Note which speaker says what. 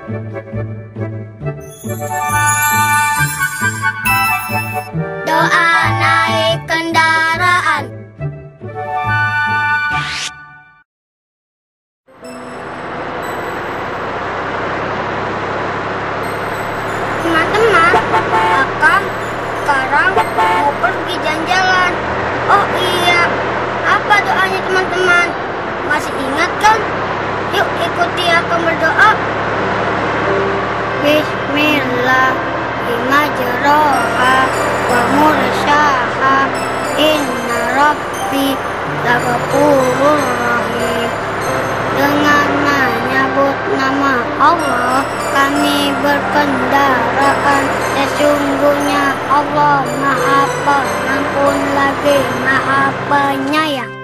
Speaker 1: Doa naik kendaraan. Teman-teman, Akang sekarang mau pergi jalan-jalan. Oh iya, apa doanya teman-teman? Masih ingat kan? Yuk ikuti Akang berdoa. Bismillah, majroha wa mursaha, inna rabbi laghafurur rahim. Dengan menyebut nama Allah kami berkendaraan, sesungguhnya Allah Maha Pengampun lagi Maha Penyayang.